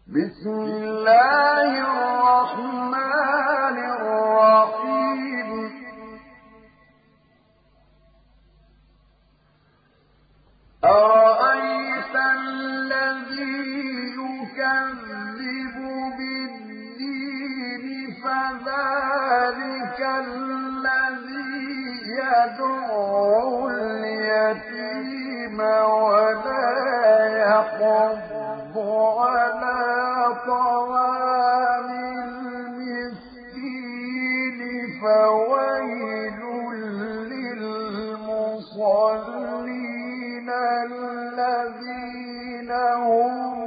بسم الله الرحمن الرحيم أرأيت الذي يكذب بالدين فذلك الذي يدعو اليتيم ولا يحض على طعام المسكين فويل للمصلين الذين هم